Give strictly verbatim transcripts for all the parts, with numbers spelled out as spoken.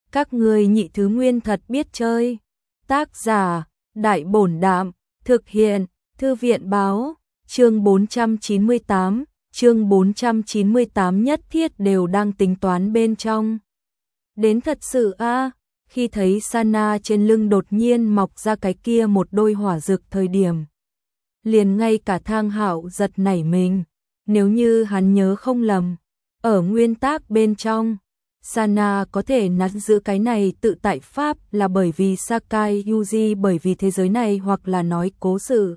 Các ngươi nhị thứ nguyên thật biết chơi. Tác giả, Đại Bổn Đạm, thực hiện, Thư viện báo, chương bốn trăm chín mươi tám, chương bốn trăm chín mươi tám nhất thiết đều đang tính toán bên trong. Đến thật sự a, khi thấy Sana trên lưng đột nhiên mọc ra cái kia một đôi hỏa dược thời điểm. Liền ngay cả Thang Hạo giật nảy mình, nếu như hắn nhớ không lầm, ở nguyên tác bên trong, Sana có thể nắm giữ cái này tự tại pháp là bởi vì Sakai Yuji bởi vì thế giới này hoặc là nói cố sự.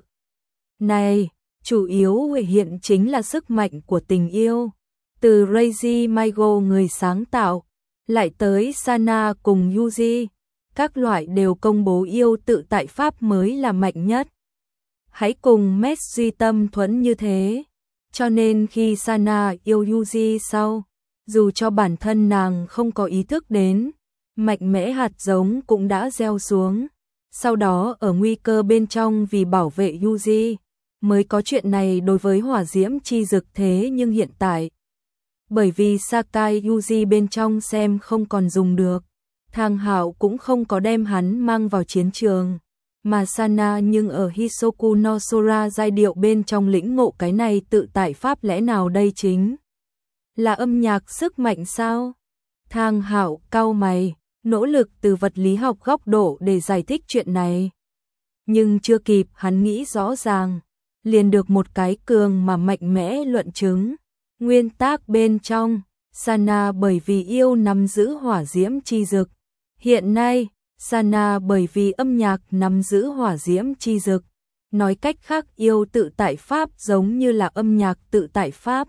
Này, chủ yếu hiện chính là sức mạnh của tình yêu. Từ Reiji Maigo người sáng tạo, lại tới Sana cùng Yuji, các loại đều công bố yêu tự tại pháp mới là mạnh nhất. Hãy cùng Messi tâm thuẫn như thế. Cho nên khi Sana yêu Yuji sau, dù cho bản thân nàng không có ý thức đến, mạnh mẽ hạt giống cũng đã gieo xuống. Sau đó ở nguy cơ bên trong vì bảo vệ Yuji, mới có chuyện này đối với hỏa diễm chi dực thế nhưng hiện tại. Bởi vì Sakai Yuji bên trong xem không còn dùng được, Thang Hạo cũng không có đem hắn mang vào chiến trường. Mà Sana nhưng ở Hisoku no Sora giai điệu bên trong lĩnh ngộ cái này tự tại pháp lẽ nào đây chính là âm nhạc sức mạnh sao? Thang Hạo cau mày, nỗ lực từ vật lý học góc độ để giải thích chuyện này. Nhưng chưa kịp hắn nghĩ rõ ràng, liền được một cái cường mà mạnh mẽ luận chứng. Nguyên tác bên trong, Sana bởi vì yêu nắm giữ hỏa diễm chi dực. Hiện nay, Sana bởi vì âm nhạc nắm giữ hỏa diễm chi dực. Nói cách khác yêu tự tại pháp giống như là âm nhạc tự tại pháp.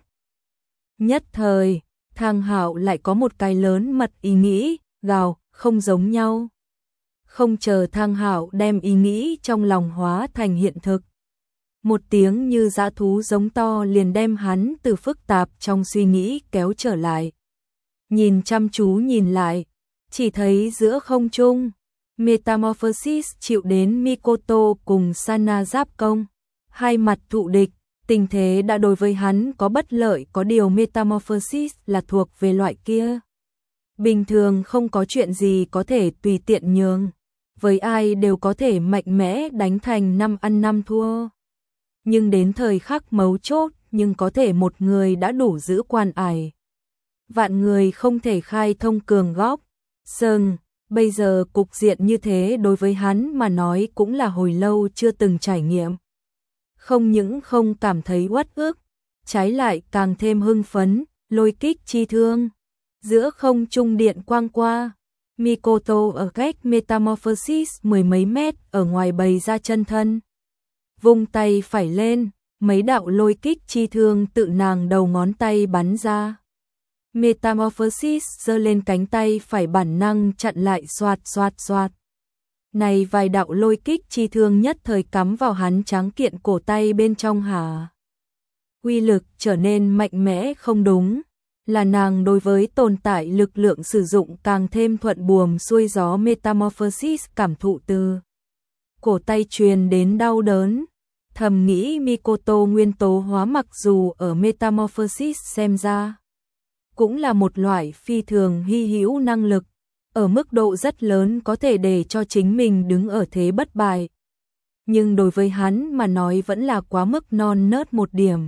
Nhất thời, Thang Hạo lại có một cái lớn mật ý nghĩ, gào, không giống nhau. Không chờ Thang Hạo đem ý nghĩ trong lòng hóa thành hiện thực. Một tiếng như dã thú giống to liền đem hắn từ phức tạp trong suy nghĩ kéo trở lại. Nhìn chăm chú nhìn lại, chỉ thấy giữa không trung, Metamorphosis chịu đến Mikoto cùng Sana giáp công. Hai mặt thụ địch, tình thế đã đối với hắn có bất lợi, có điều Metamorphosis là thuộc về loại kia. Bình thường không có chuyện gì có thể tùy tiện nhường. Với ai đều có thể mạnh mẽ đánh thành năm ăn năm thua. Nhưng đến thời khắc mấu chốt, nhưng có thể một người đã đủ giữ quan ải. Vạn người không thể khai thông cường góc. Sừng, bây giờ cục diện như thế đối với hắn mà nói cũng là hồi lâu chưa từng trải nghiệm. Không những không cảm thấy uất ức, trái lại càng thêm hưng phấn, lôi kích chi thương. Giữa không trung điện quang qua, Mikoto ở cách Metamorphosis mười mấy mét ở ngoài bày ra chân thân. Vung tay phải lên, mấy đạo lôi kích chi thương tự nàng đầu ngón tay bắn ra. Metamorphosis giơ lên cánh tay phải bản năng chặn lại xoạt xoạt xoạt. Này vài đạo lôi kích chi thương nhất thời cắm vào hắn tráng kiện cổ tay bên trong hả. Uy lực trở nên mạnh mẽ không đúng, là nàng đối với tồn tại lực lượng sử dụng càng thêm thuận buồm xuôi gió. Metamorphosis cảm thụ từ cổ tay truyền đến đau đớn, thầm nghĩ Mikoto nguyên tố hóa mặc dù ở Metamorphosis xem ra cũng là một loại phi thường hy hữu năng lực, ở mức độ rất lớn có thể để cho chính mình đứng ở thế bất bại. Nhưng đối với hắn mà nói vẫn là quá mức non nớt một điểm.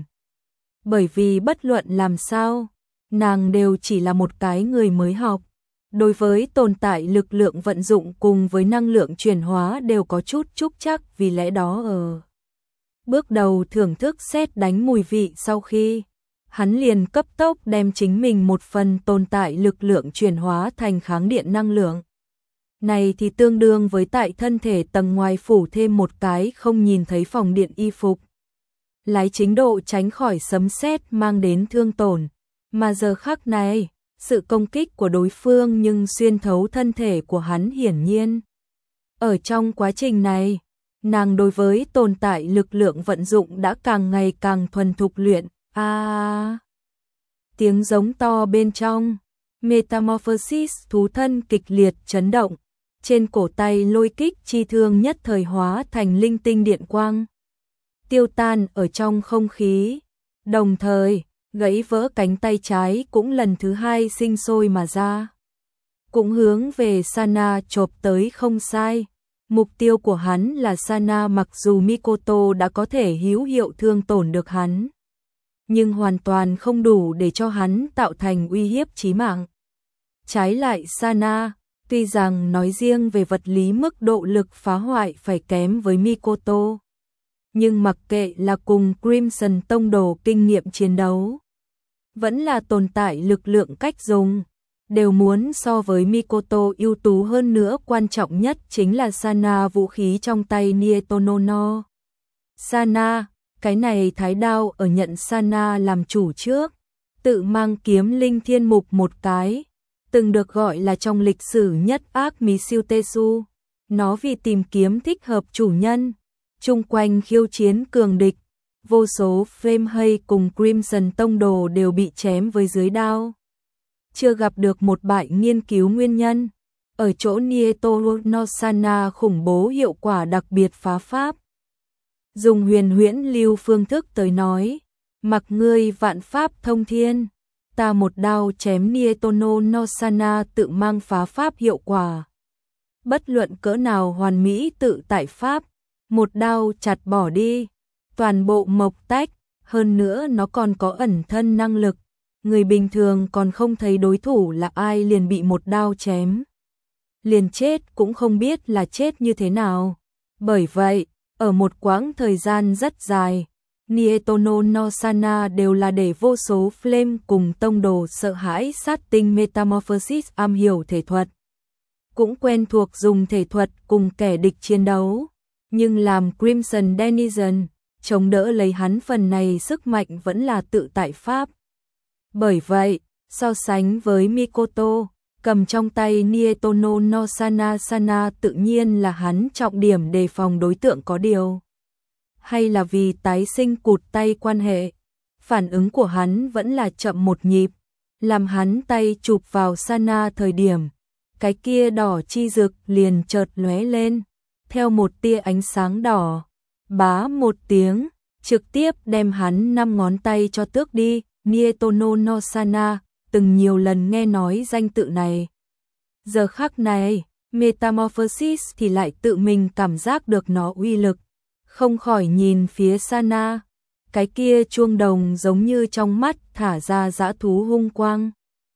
Bởi vì bất luận làm sao, nàng đều chỉ là một cái người mới học. Đối với tồn tại lực lượng vận dụng cùng với năng lượng chuyển hóa đều có chút trúc chắc, vì lẽ đó ở bước đầu thưởng thức xét đánh mùi vị sau khi hắn liền cấp tốc đem chính mình một phần tồn tại lực lượng chuyển hóa thành kháng điện năng lượng. Này thì tương đương với tại thân thể tầng ngoài phủ thêm một cái không nhìn thấy phòng điện y phục. Lái chính độ tránh khỏi sấm sét mang đến thương tổn. Mà giờ khắc này, sự công kích của đối phương nhưng xuyên thấu thân thể của hắn hiển nhiên. Ở trong quá trình này, nàng đối với tồn tại lực lượng vận dụng đã càng ngày càng thuần thục luyện. A à, tiếng giống to bên trong, Metamorphosis thú thân kịch liệt chấn động, trên cổ tay lôi kích chi thương nhất thời hóa thành linh tinh điện quang, tiêu tan ở trong không khí, đồng thời gãy vỡ cánh tay trái cũng lần thứ hai sinh sôi mà ra. cũng hướng về Sana chộp tới không sai. Mục tiêu của hắn là Sana, mặc dù Mikoto đã có thể hữu hiệu thương tổn được hắn, nhưng hoàn toàn không đủ để cho hắn tạo thành uy hiếp chí mạng. Trái lại Sana, tuy rằng nói riêng về vật lý mức độ lực phá hoại phải kém với Mikoto, nhưng mặc kệ là cùng Crimson Tông đồ kinh nghiệm chiến đấu, vẫn là tồn tại lực lượng cách dùng, đều muốn so với Mikoto ưu tú hơn nữa. Quan trọng nhất chính là Sana, vũ khí trong tay Nietono no Sana. Cái này thái đao ở nhận Sana làm chủ trước, tự mang kiếm linh thiên mục một cái, từng được gọi là trong lịch sử nhất ác Misuo Tetsu. Nó vì tìm kiếm thích hợp chủ nhân, chung quanh khiêu chiến cường địch, vô số Flame hay cùng Crimson Tông đồ đều bị chém với dưới đao. Chưa gặp được một bại nghiên cứu nguyên nhân, ở chỗ Nietono no Sana khủng bố hiệu quả đặc biệt phá pháp. Dùng huyền huyễn lưu phương thức tới nói, mặc ngươi vạn pháp thông thiên, ta một đao chém Nietono no Sana tự mang phá pháp hiệu quả. Bất luận cỡ nào hoàn mỹ tự tại pháp, một đao chặt bỏ đi, toàn bộ mộc tách, hơn nữa nó còn có ẩn thân năng lực. Người bình thường còn không thấy đối thủ là ai liền bị một đao chém, liền chết cũng không biết là chết như thế nào. Bởi vậy, ở một quãng thời gian rất dài, Nietono no Sana đều là để vô số Flame cùng tông đồ sợ hãi sát tinh Metamorphosis, am hiểu thể thuật, cũng quen thuộc dùng thể thuật cùng kẻ địch chiến đấu. Nhưng làm Crimson Denizen, chống đỡ lấy hắn phần này sức mạnh vẫn là tự tại pháp. Bởi vậy, so sánh với Mikoto, cầm trong tay Nietono no Sana, Sana tự nhiên là hắn trọng điểm đề phòng đối tượng. Có điều, hay là vì tái sinh cụt tay quan hệ, phản ứng của hắn vẫn là chậm một nhịp, làm hắn tay chụp vào Sana thời điểm, cái kia đỏ chi rực liền chợt lóe lên, theo một tia ánh sáng đỏ, bá một tiếng, trực tiếp đem hắn năm ngón tay cho tước đi. Nietono no Sana từng nhiều lần nghe nói danh tự này, giờ khắc này Metamorphosis thì lại tự mình cảm giác được nó uy lực, không khỏi nhìn phía Sana, cái kia chuông đồng giống như trong mắt thả ra dã thú hung quang.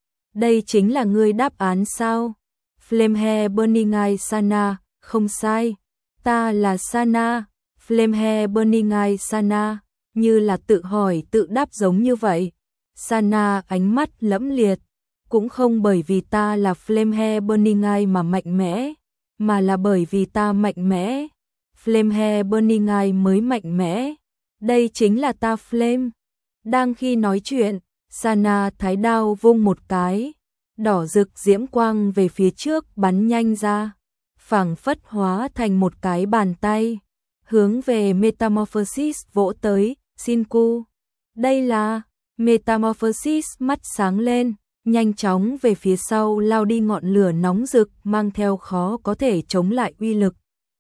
Đây chính là ngươi đáp án sao? Flame Hair Burning Eye Sana, không sai, ta là Sana. Flame Hair Burning Eye Sana, như là tự hỏi tự đáp giống như vậy. Sana ánh mắt lẫm liệt, cũng không bởi vì ta là Flame Hair Burning Eye mà mạnh mẽ, mà là bởi vì ta mạnh mẽ. Flame Hair Burning Eye mới mạnh mẽ, đây chính là ta Flame. Đang khi nói chuyện, Sana thái đao vung một cái, đỏ rực diễm quang về phía trước bắn nhanh ra, phảng phất hóa thành một cái bàn tay, hướng về Metamorphosis vỗ tới. Shinku, đây là... Metamorphosis mắt sáng lên, nhanh chóng về phía sau lao đi, ngọn lửa nóng rực mang theo khó có thể chống lại uy lực.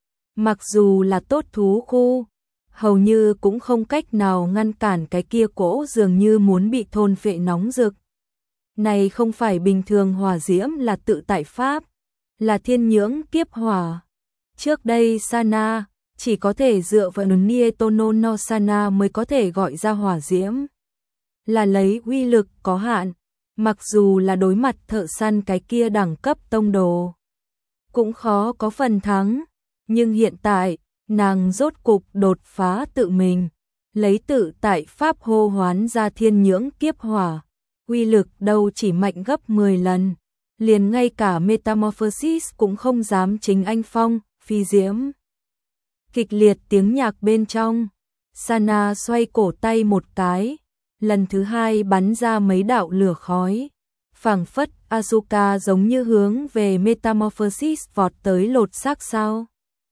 Mặc dù là tốt thú khu, hầu như cũng không cách nào ngăn cản cái kia cỗ dường như muốn bị thôn phệ nóng rực. Này không phải bình thường hỏa diễm, là tự tại pháp, là thiên nhưỡng kiếp hỏa. Trước đây Sana chỉ có thể dựa vào Nietono no Sana mới có thể gọi ra hỏa diễm, là lấy uy lực có hạn, mặc dù là đối mặt thợ săn cái kia đẳng cấp tông đồ, cũng khó có phần thắng. Nhưng hiện tại, nàng rốt cục đột phá tự mình, lấy tự tại pháp hô hoán ra thiên nhưỡng kiếp hỏa, uy lực đâu chỉ mạnh gấp mười lần, liền ngay cả Metamorphosis cũng không dám chính anh phong, phi diễm. Kịch liệt tiếng nhạc bên trong, Sana xoay cổ tay một cái, lần thứ hai bắn ra mấy đạo lửa khói, phảng phất Asuka giống như hướng về Metamorphosis vọt tới lột xác sao.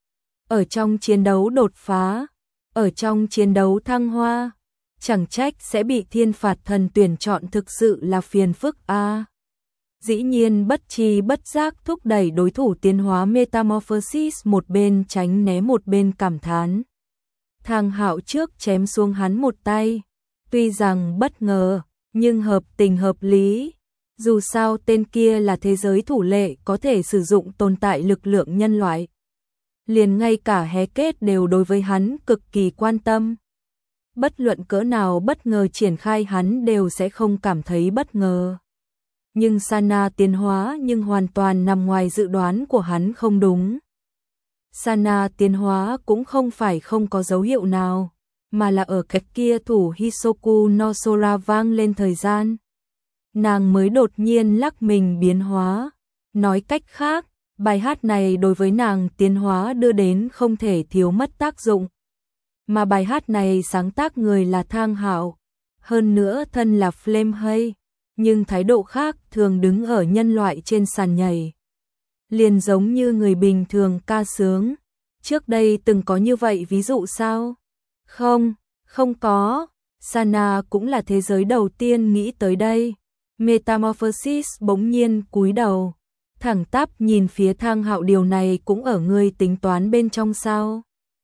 Ở trong chiến đấu đột phá, ở trong chiến đấu thăng hoa, chẳng trách sẽ bị thiên phạt thần tuyển chọn, thực sự là phiền phức a. À, dĩ nhiên bất tri bất giác thúc đẩy đối thủ tiến hóa. Metamorphosis một bên tránh né một bên cảm thán. Thang Hạo trước chém xuống hắn một tay, tuy rằng bất ngờ, nhưng hợp tình hợp lý. Dù sao tên kia là thế giới thủ lệ có thể sử dụng tồn tại lực lượng nhân loại. Liền ngay cả hé kết đều đối với hắn cực kỳ quan tâm. Bất luận cỡ nào bất ngờ triển khai hắn đều sẽ không cảm thấy bất ngờ. Nhưng Sana tiến hóa nhưng hoàn toàn nằm ngoài dự đoán của hắn không đúng. Sana tiến hóa cũng không phải không có dấu hiệu nào, mà là ở cách kia thủ Hisoku no Sora vang lên thời gian. Nàng mới đột nhiên lắc mình biến hóa. Nói cách khác, bài hát này đối với nàng tiến hóa đưa đến không thể thiếu mất tác dụng. Mà bài hát này sáng tác người là Thang Hạo, hơn nữa thân là Flame Hay, nhưng thái độ khác thường đứng ở nhân loại trên sàn nhảy. Liền giống như người bình thường ca sướng. Trước đây từng có như vậy ví dụ sao? Không, không có. Sana cũng là thế giới đầu tiên nghĩ tới đây. Metamorphosis bỗng nhiên cúi đầu, thẳng tắp nhìn phía Thang Hạo, điều này cũng ở ngươi tính toán bên trong sao?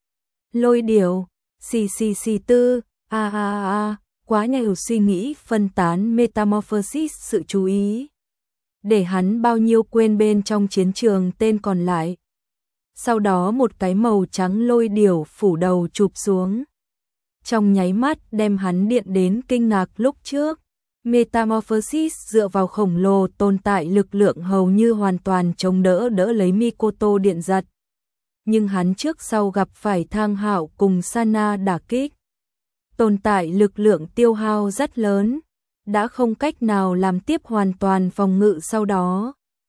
Lôi điểu, xì xì xì tư, a a a, quá nhiều suy nghĩ phân tán Metamorphosis sự chú ý. Để hắn bao nhiêu quên bên trong chiến trường tên còn lại. Sau đó một cái màu trắng lôi điểu phủ đầu chụp xuống. Trong nháy mắt đem hắn điện đến kinh ngạc lúc trước. Metamorphosis dựa vào khổng lồ tồn tại lực lượng hầu như hoàn toàn chống đỡ đỡ lấy Mikoto điện giật. Nhưng hắn trước sau gặp phải Thang Hạo cùng Sana đả kích. Tồn tại lực lượng tiêu hao rất lớn, đã không cách nào làm tiếp hoàn toàn phòng ngự sau đó.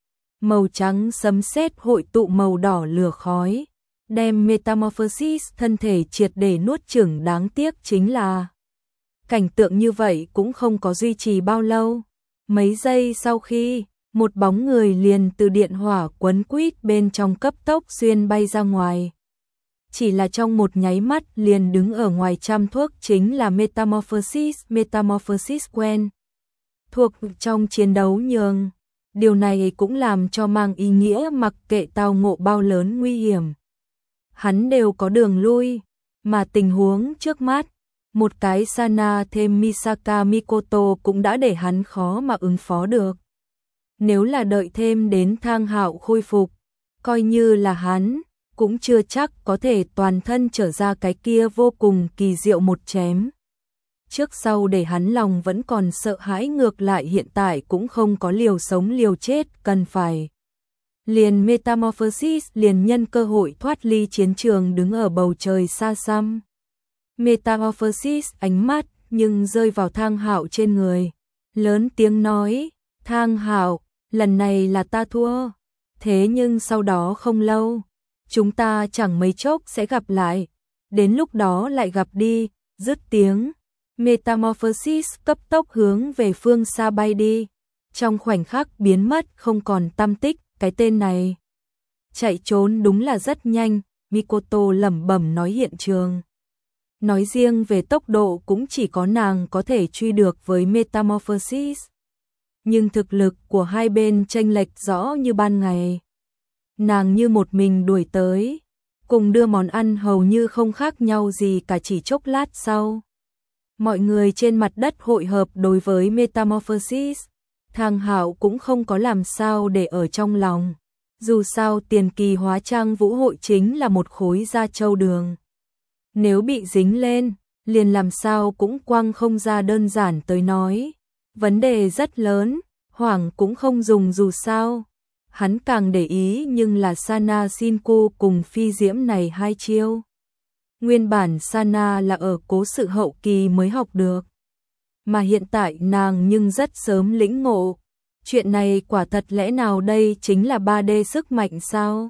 Màu trắng sấm sét hội tụ màu đỏ lửa khói, đem Metamorphosis thân thể triệt để nuốt chửng, đáng tiếc chính là cảnh tượng như vậy cũng không có duy trì bao lâu. Mấy giây sau khi, một bóng người liền từ điện hỏa quấn quýt bên trong cấp tốc xuyên bay ra ngoài. Chỉ là trong một nháy mắt liền đứng ở ngoài trăm thước, chính là Metamorphosis, Metamorphosis quen thuộc trong chiến đấu nhường. Điều này cũng làm cho mang ý nghĩa mặc kệ tao ngộ bao lớn nguy hiểm, hắn đều có đường lui, mà tình huống trước mắt, một cái Sana thêm Misaka Mikoto cũng đã để hắn khó mà ứng phó được. Nếu là đợi thêm đến Thang Hạo khôi phục, coi như là hắn, cũng chưa chắc có thể toàn thân trở ra cái kia vô cùng kỳ diệu một chém. Trước sau để hắn lòng vẫn còn sợ hãi, ngược lại hiện tại cũng không có liều sống liều chết cần phải. Liền Metamorphosis liền nhân cơ hội thoát ly chiến trường, đứng ở bầu trời xa xăm. Metamorphosis ánh mắt nhưng rơi vào Thang Hạo trên người, lớn tiếng nói, Thang Hạo, lần này là ta thua, thế nhưng sau đó không lâu, chúng ta chẳng mấy chốc sẽ gặp lại, đến lúc đó lại gặp đi. Dứt tiếng, Metamorphosis cấp tốc hướng về phương xa bay đi, trong khoảnh khắc biến mất không còn tăm tích. Cái tên này chạy trốn đúng là rất nhanh, Mikoto lẩm bẩm nói, hiện trường. Nói riêng về tốc độ cũng chỉ có nàng có thể truy được với Metamorphosis. Nhưng thực lực của hai bên chênh lệch rõ như ban ngày. Nàng như một mình đuổi tới, cùng đưa món ăn hầu như không khác nhau gì cả. Chỉ chốc lát sau, mọi người trên mặt đất hội hợp đối với Metamorphosis. Thang Hạo cũng không có làm sao để ở trong lòng. Dù sao tiền kỳ hóa trang vũ hội chính là một khối da trâu đường. Nếu bị dính lên, liền làm sao cũng quăng không ra, đơn giản tới nói. Vấn đề rất lớn, hoảng cũng không dùng, dù sao. Hắn càng để ý nhưng là Sana Shinku cùng phi diễm này hai chiêu. Nguyên bản Sana là ở cố sự hậu kỳ mới học được. Mà hiện tại nàng nhưng rất sớm lĩnh ngộ. Chuyện này quả thật lẽ nào đây chính là ba D sức mạnh sao?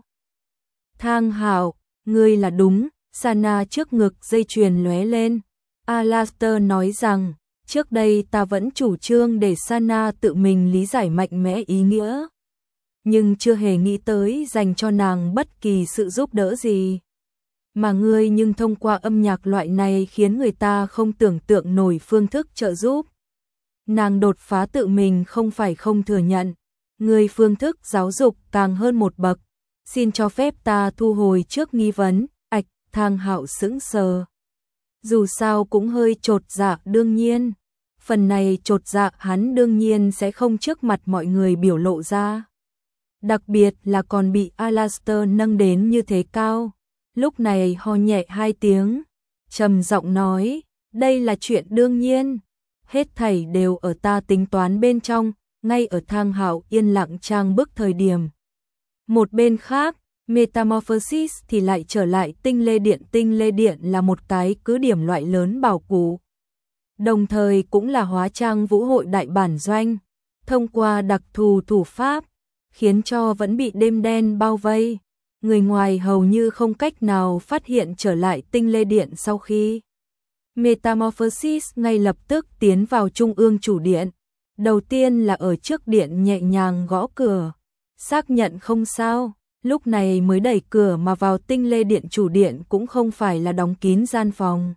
Thang Hạo, ngươi là đúng. Sana trước ngực dây chuyền lóe lên. Alastair nói rằng, trước đây ta vẫn chủ trương để Sana tự mình lý giải mạnh mẽ ý nghĩa. Nhưng chưa hề nghĩ tới dành cho nàng bất kỳ sự giúp đỡ gì. Mà ngươi nhưng thông qua âm nhạc loại này khiến người ta không tưởng tượng nổi phương thức trợ giúp. Nàng đột phá tự mình không phải không thừa nhận. Ngươi phương thức giáo dục càng hơn một bậc. Xin cho phép ta thu hồi trước nghi vấn. Ạch, Thang Hạo sững sờ. Dù sao cũng hơi chột dạ, đương nhiên. Phần này chột dạ hắn đương nhiên sẽ không trước mặt mọi người biểu lộ ra. Đặc biệt là còn bị Alastair nâng đến như thế cao. Lúc này ho nhẹ hai tiếng, trầm giọng nói, đây là chuyện đương nhiên. Hết thảy đều ở ta tính toán bên trong, ngay ở Thang Hạo yên lặng trang bức thời điểm. Một bên khác, Metamorphosis thì lại trở lại tinh lê điện. Tinh lê điện là một cái cứ điểm loại lớn bảo cụ, đồng thời cũng là hóa trang vũ hội đại bản doanh. Thông qua đặc thù thủ pháp, khiến cho vẫn bị đêm đen bao vây, người ngoài hầu như không cách nào phát hiện trở lại tinh lê điện. Sau khi Metamorphosis ngay lập tức tiến vào trung ương chủ điện, đầu tiên là ở trước điện nhẹ nhàng gõ cửa, xác nhận không sao, lúc này mới đẩy cửa mà vào. Tinh lê điện chủ điện cũng không phải là đóng kín gian phòng,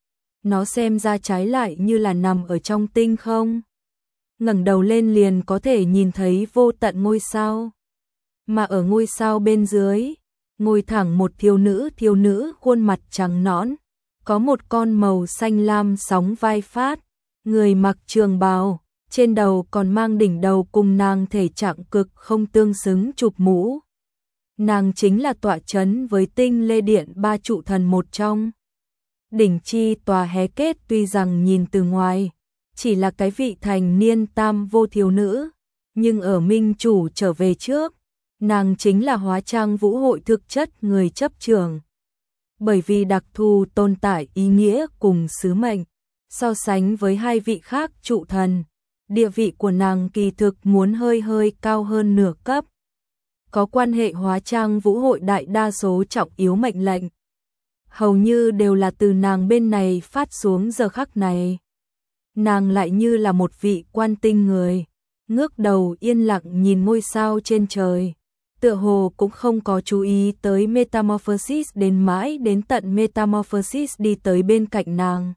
nó xem ra trái lại như là nằm ở trong tinh không. Ngẩng đầu lên liền có thể nhìn thấy vô tận ngôi sao, mà ở ngôi sao bên dưới ngồi thẳng một thiếu nữ. Thiếu nữ khuôn mặt trắng nõn, có một con màu xanh lam sóng vai phát, người mặc trường bào, trên đầu còn mang đỉnh đầu cùng nàng thể trạng cực không tương xứng chụp mũ. Nàng chính là tọa chấn với tinh lê điện ba trụ thần một trong. Đỉnh chi tòa Hé Kết tuy rằng nhìn từ ngoài chỉ là cái vị thành niên tam vô thiếu nữ, nhưng ở minh chủ trở về trước, nàng chính là hóa trang vũ hội thực chất người chấp trường. Bởi vì đặc thù tồn tại ý nghĩa cùng sứ mệnh, so sánh với hai vị khác trụ thần, địa vị của nàng kỳ thực muốn hơi hơi cao hơn nửa cấp. Có quan hệ hóa trang vũ hội đại đa số trọng yếu mệnh lệnh, hầu như đều là từ nàng bên này phát xuống. Giờ khắc này, nàng lại như là một vị quan tinh người, ngước đầu yên lặng nhìn ngôi sao trên trời, tựa hồ cũng không có chú ý tới Metamorphosis. Đến mãi đến tận Metamorphosis đi tới bên cạnh nàng.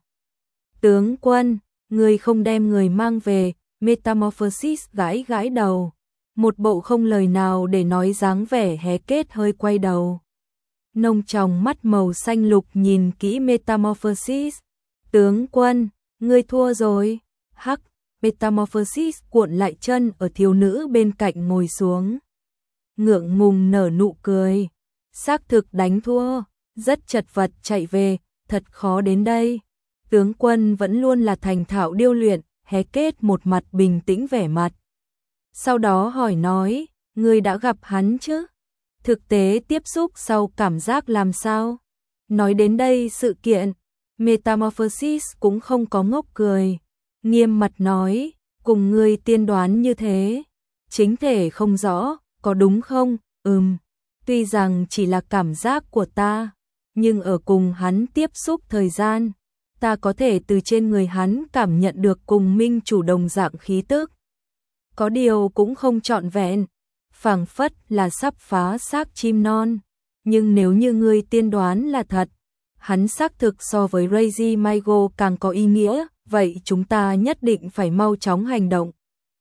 Tướng quân, người không đem người mang về. Metamorphosis gãi gãi đầu, một bộ không lời nào để nói dáng vẻ. Hé Kết hơi quay đầu, nông tròng mắt màu xanh lục nhìn kỹ Metamorphosis. Tướng quân, ngươi thua rồi. Hắc. Metamorphosis cuộn lại chân ở thiếu nữ bên cạnh ngồi xuống, ngượng ngùng nở nụ cười. Xác thực đánh thua, rất chật vật chạy về, thật khó đến đây. Tướng quân vẫn luôn là thành thạo điêu luyện. Hé Kết một mặt bình tĩnh vẻ mặt, sau đó hỏi nói, ngươi đã gặp hắn chứ? Thực tế tiếp xúc sau cảm giác làm sao? Nói đến đây sự kiện, Metamorphosis cũng không có ngốc cười, nghiêm mặt nói, cùng ngươi tiên đoán như thế, chính thể không rõ, có đúng không? Ừm, tuy rằng chỉ là cảm giác của ta, nhưng ở cùng hắn tiếp xúc thời gian, ta có thể từ trên người hắn cảm nhận được cùng minh chủ đồng dạng khí tức. Có điều cũng không trọn vẹn, phảng phất là sắp phá xác chim non. Nhưng nếu như ngươi tiên đoán là thật, hắn xác thực so với Reiji Maigo càng có ý nghĩa, vậy chúng ta nhất định phải mau chóng hành động.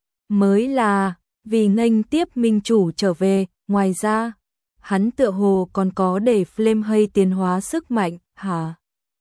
Mới là, vì nghênh tiếp minh chủ trở về, ngoài ra, hắn tựa hồ còn có để Flame hay tiến hóa sức mạnh, hả?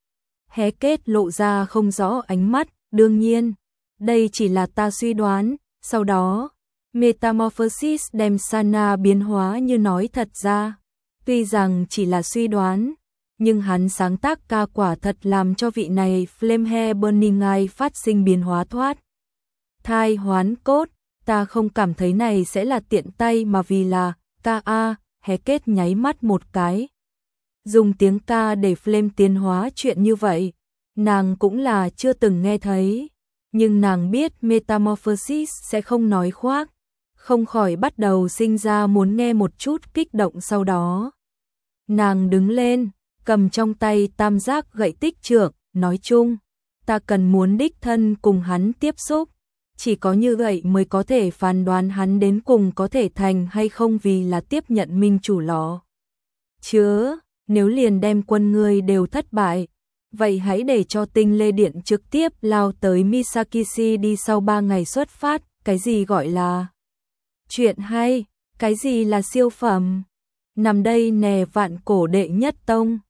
Hé Kết lộ ra không rõ ánh mắt, đương nhiên, đây chỉ là ta suy đoán. Sau đó, Metamorphosis đem Sana biến hóa như nói thật ra. Tuy rằng chỉ là suy đoán, nhưng hắn sáng tác ca quả thật làm cho vị này Flame Hair Burning Eye phát sinh biến hóa thoát thai hoán cốt. Ta không cảm thấy này sẽ là tiện tay mà vì là ca a. Hé Kết nháy mắt một cái, dùng tiếng ca để Flame tiến hóa. Chuyện như vậy, nàng cũng là chưa từng nghe thấy. Nhưng nàng biết Metamorphosis sẽ không nói khoác, không khỏi bắt đầu sinh ra muốn nghe một chút kích động. Sau đó, nàng đứng lên, cầm trong tay tam giác gậy tích trượng, nói chung, ta cần muốn đích thân cùng hắn tiếp xúc, chỉ có như vậy mới có thể phán đoán hắn đến cùng có thể thành hay không, vì là tiếp nhận minh chủ lọ. Chứ, nếu liền đem quân ngươi đều thất bại, vậy hãy để cho tinh lê điện trực tiếp lao tới Misakishi đi. Sau ba ngày xuất phát, cái gì gọi là chuyện hay, cái gì là siêu phẩm, nằm đây nè vạn cổ đệ nhất tông.